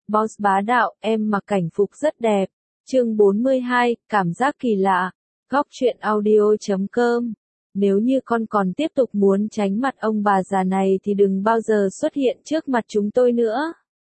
Boss bá đạo, em mặc cảnh phục rất đẹp. Chương 42, cảm giác kỳ lạ. Góc truyện audio.com. Nếu như con còn tiếp tục muốn tránh mặt ông bà già này thì đừng bao giờ xuất hiện trước mặt chúng tôi nữa.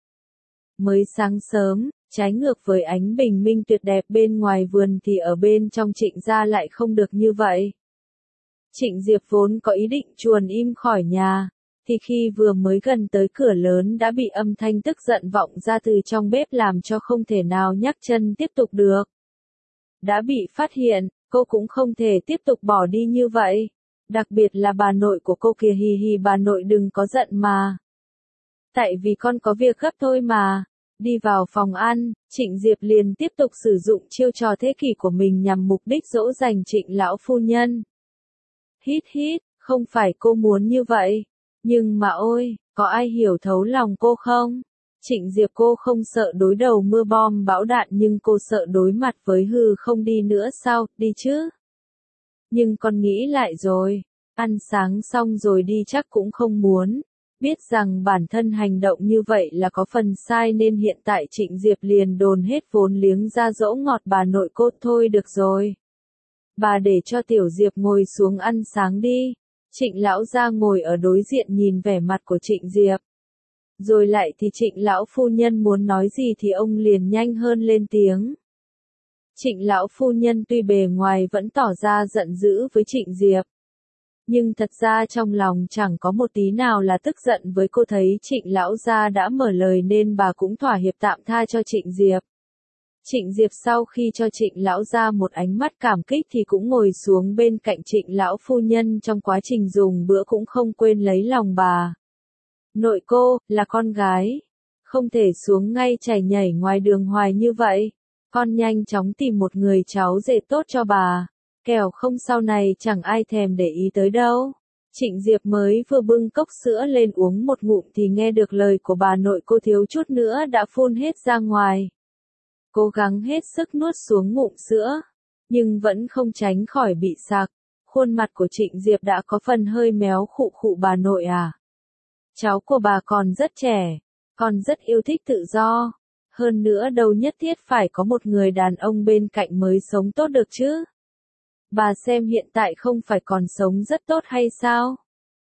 Mới sáng sớm, trái ngược với ánh bình minh tuyệt đẹp bên ngoài vườn thì ở bên trong Trịnh gia lại không được như vậy. Trịnh Diệp vốn có ý định chuồn im khỏi nhà, thì khi vừa mới gần tới cửa lớn đã bị âm thanh tức giận vọng ra từ trong bếp làm cho không thể nào nhấc chân tiếp tục được. Đã bị phát hiện, cô cũng không thể tiếp tục bỏ đi như vậy. Đặc biệt là bà nội của cô kìa, hì hì, bà nội đừng có giận mà. Tại vì con có việc gấp thôi mà. Đi vào phòng ăn, Trịnh Diệp liền tiếp tục sử dụng chiêu trò thế kỷ của mình nhằm mục đích dỗ dành Trịnh lão phu nhân. Hít hít, không phải cô muốn như vậy. Nhưng mà ôi, có ai hiểu thấu lòng cô không? Trịnh Diệp cô không sợ đối đầu mưa bom bão đạn nhưng cô sợ đối mặt với hư không. Đi nữa sao, đi chứ? Nhưng con nghĩ lại rồi, ăn sáng xong rồi đi chắc cũng không muốn. Biết rằng bản thân hành động như vậy là có phần sai nên hiện tại Trịnh Diệp liền dồn hết vốn liếng ra dỗ ngọt bà nội cô. Thôi được rồi. Bà để cho Tiểu Diệp ngồi xuống ăn sáng đi. Trịnh lão gia ngồi ở đối diện nhìn vẻ mặt của Trịnh Diệp. Rồi lại thì Trịnh lão phu nhân muốn nói gì thì ông liền nhanh hơn lên tiếng. Trịnh lão phu nhân tuy bề ngoài vẫn tỏ ra giận dữ với Trịnh Diệp. Nhưng thật ra trong lòng chẳng có một tí nào là tức giận với cô. Thấy Trịnh lão gia đã mở lời nên bà cũng thỏa hiệp tạm tha cho Trịnh Diệp. Trịnh Diệp sau khi cho Trịnh lão gia một ánh mắt cảm kích thì cũng ngồi xuống bên cạnh Trịnh lão phu nhân, trong quá trình dùng bữa cũng không quên lấy lòng bà. Nội cô, là con gái, không thể xuống ngay chảy nhảy ngoài đường hoài như vậy. Con nhanh chóng tìm một người cháu rể tốt cho bà, kẻo không sau này chẳng ai thèm để ý tới đâu. Trịnh Diệp mới vừa bưng cốc sữa lên uống một ngụm thì nghe được lời của bà nội cô thiếu chút nữa đã phun hết ra ngoài. Cố gắng hết sức nuốt xuống ngụm sữa, nhưng vẫn không tránh khỏi bị sặc. Khuôn mặt của Trịnh Diệp đã có phần hơi méo. Khụ khụ, bà nội à? Cháu của bà còn rất trẻ, còn rất yêu thích tự do. Hơn nữa đâu nhất thiết phải có một người đàn ông bên cạnh mới sống tốt được chứ. Bà xem hiện tại không phải còn sống rất tốt hay sao?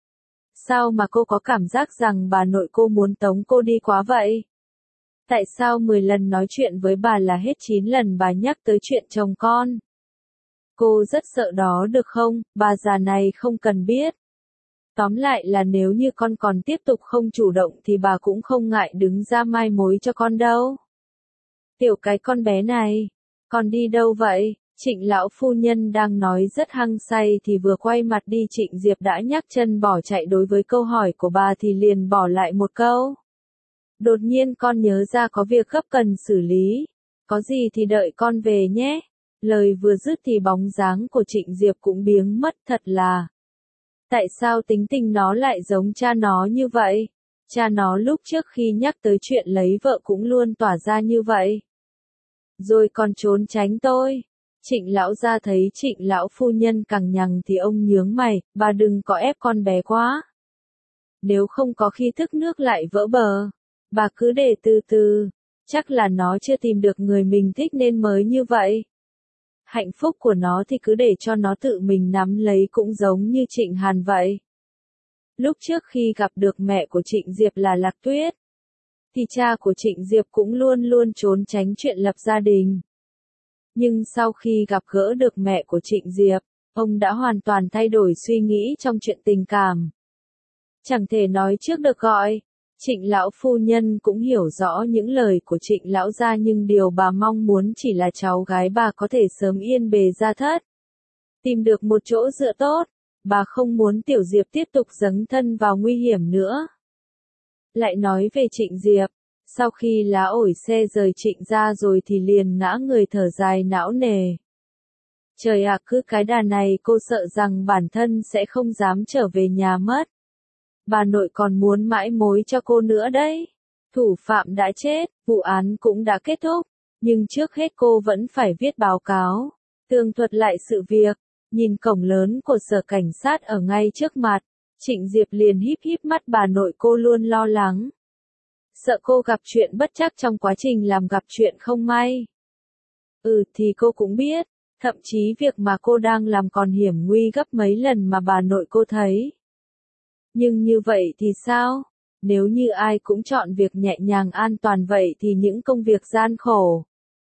Sao mà cô có cảm giác rằng bà nội cô muốn tống cô đi quá vậy? Tại sao 10 lần nói chuyện với bà là hết 9 lần bà nhắc tới chuyện chồng con? Cô rất sợ đó được không, bà già này không cần biết. Tóm lại là nếu như con còn tiếp tục không chủ động thì bà cũng không ngại đứng ra mai mối cho con đâu. Tiểu cái con bé này, con đi đâu vậy? Trịnh lão phu nhân đang nói rất hăng say thì vừa quay mặt đi Trịnh Diệp đã nhấc chân bỏ chạy. Đối với câu hỏi của bà thì liền bỏ lại một câu. Đột nhiên con nhớ ra có việc gấp cần xử lý. Có gì thì đợi con về nhé. Lời vừa dứt thì bóng dáng của Trịnh Diệp cũng biến mất. Thật là, tại sao tính tình nó lại giống cha nó như vậy? Cha nó lúc trước khi nhắc tới chuyện lấy vợ cũng luôn tỏa ra như vậy. Rồi còn trốn tránh tôi. Trịnh lão gia thấy Trịnh lão phu nhân cằng nhằng thì ông nhướng mày, bà đừng có ép con bé quá. Nếu không có khi thức nước lại vỡ bờ. Bà cứ để từ từ, chắc là nó chưa tìm được người mình thích nên mới như vậy. Hạnh phúc của nó thì cứ để cho nó tự mình nắm lấy, cũng giống như Trịnh Hàn vậy. Lúc trước khi gặp được mẹ của Trịnh Diệp là Lạc Tuyết, thì cha của Trịnh Diệp cũng luôn luôn trốn tránh chuyện lập gia đình. Nhưng sau khi gặp gỡ được mẹ của Trịnh Diệp, ông đã hoàn toàn thay đổi suy nghĩ trong chuyện tình cảm. Chẳng thể nói trước được gọi. Trịnh lão phu nhân cũng hiểu rõ những lời của Trịnh lão gia, nhưng điều bà mong muốn chỉ là cháu gái bà có thể sớm yên bề gia thất, tìm được một chỗ dựa tốt. Bà không muốn Tiểu Diệp tiếp tục dấn thân vào nguy hiểm nữa. Lại nói về Trịnh Diệp, sau khi lá ổi xe rời Trịnh gia rồi thì liền ngã người thở dài não nề. Trời ạ, cứ cái đà này cô sợ rằng bản thân sẽ không dám trở về nhà mất. Bà nội còn muốn mãi mối cho cô nữa đấy. Thủ phạm đã chết, vụ án cũng đã kết thúc, nhưng trước hết cô vẫn phải viết báo cáo, tường thuật lại sự việc. Nhìn cổng lớn của sở cảnh sát ở ngay trước mặt, Trịnh Diệp liền híp híp mắt. Bà nội cô luôn lo lắng. sợ cô gặp chuyện bất trắc trong quá trình làm gặp chuyện không may. Thì cô cũng biết, thậm chí việc mà cô đang làm còn hiểm nguy gấp mấy lần mà bà nội cô thấy. Nhưng như vậy thì sao? Nếu như ai cũng chọn việc nhẹ nhàng an toàn vậy thì những công việc gian khổ,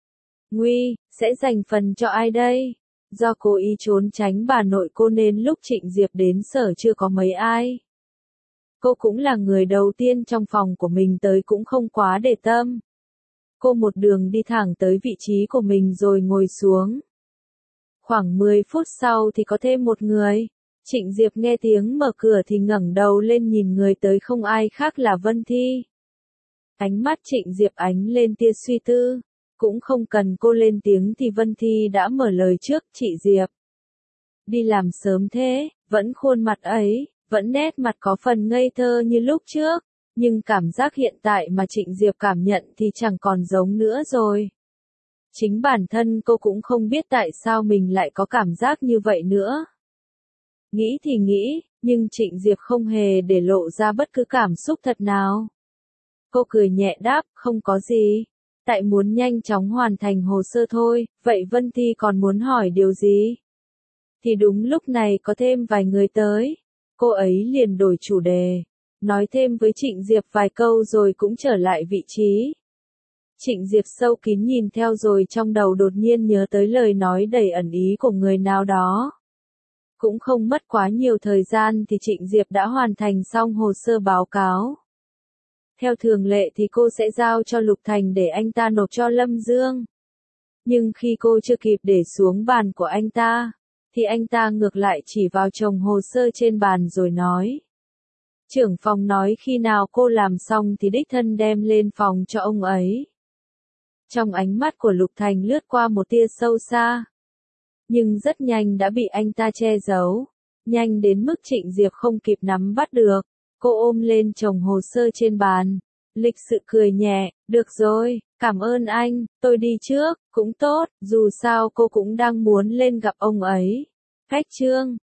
nguy, sẽ dành phần cho ai đây? Do cố ý trốn tránh bà nội cô nên lúc Trịnh Diệp đến sở chưa có mấy ai. Cô cũng là người đầu tiên trong phòng của mình tới cũng không quá để tâm. Cô một đường đi thẳng tới vị trí của mình rồi ngồi xuống. Khoảng 10 phút sau thì có thêm một người. Trịnh Diệp nghe tiếng mở cửa thì ngẩng đầu lên nhìn người tới không ai khác là Vân Thi. Ánh mắt Trịnh Diệp ánh lên tia suy tư. Cũng không cần cô lên tiếng thì Vân Thi đã mở lời trước. Chị Diệp, đi làm sớm thế, vẫn khuôn mặt ấy, vẫn nét mặt có phần ngây thơ như lúc trước, nhưng cảm giác hiện tại mà Trịnh Diệp cảm nhận thì chẳng còn giống nữa rồi. Chính bản thân cô cũng không biết tại sao mình lại có cảm giác như vậy nữa. Nghĩ thì nghĩ, nhưng Trịnh Diệp không hề để lộ ra bất cứ cảm xúc thật nào. Cô cười nhẹ đáp, không có gì. Tại muốn nhanh chóng hoàn thành hồ sơ thôi, vậy Vân Thi còn muốn hỏi điều gì? Thì đúng lúc này có thêm vài người tới. Cô ấy liền đổi chủ đề, nói thêm với Trịnh Diệp vài câu rồi cũng trở lại vị trí. Trịnh Diệp sâu kín nhìn theo rồi trong đầu đột nhiên nhớ tới lời nói đầy ẩn ý của người nào đó. Cũng không mất quá nhiều thời gian thì Trịnh Diệp đã hoàn thành xong hồ sơ báo cáo. Theo thường lệ thì cô sẽ giao cho Lục Thành để anh ta nộp cho Lâm Dương. Nhưng khi cô chưa kịp để xuống bàn của anh ta, thì anh ta ngược lại chỉ vào chồng hồ sơ trên bàn rồi nói. Trưởng phòng nói khi nào cô làm xong thì đích thân đem lên phòng cho ông ấy. Trong ánh mắt của Lục Thành lướt qua một tia sâu xa. Nhưng rất nhanh đã bị anh ta che giấu. Nhanh đến mức Trịnh Diệp không kịp nắm bắt được. Cô ôm lên chồng hồ sơ trên bàn. Lịch sự cười nhẹ, được rồi, cảm ơn anh, tôi đi trước, cũng tốt, dù sao cô cũng đang muốn lên gặp ông ấy. Khách trương.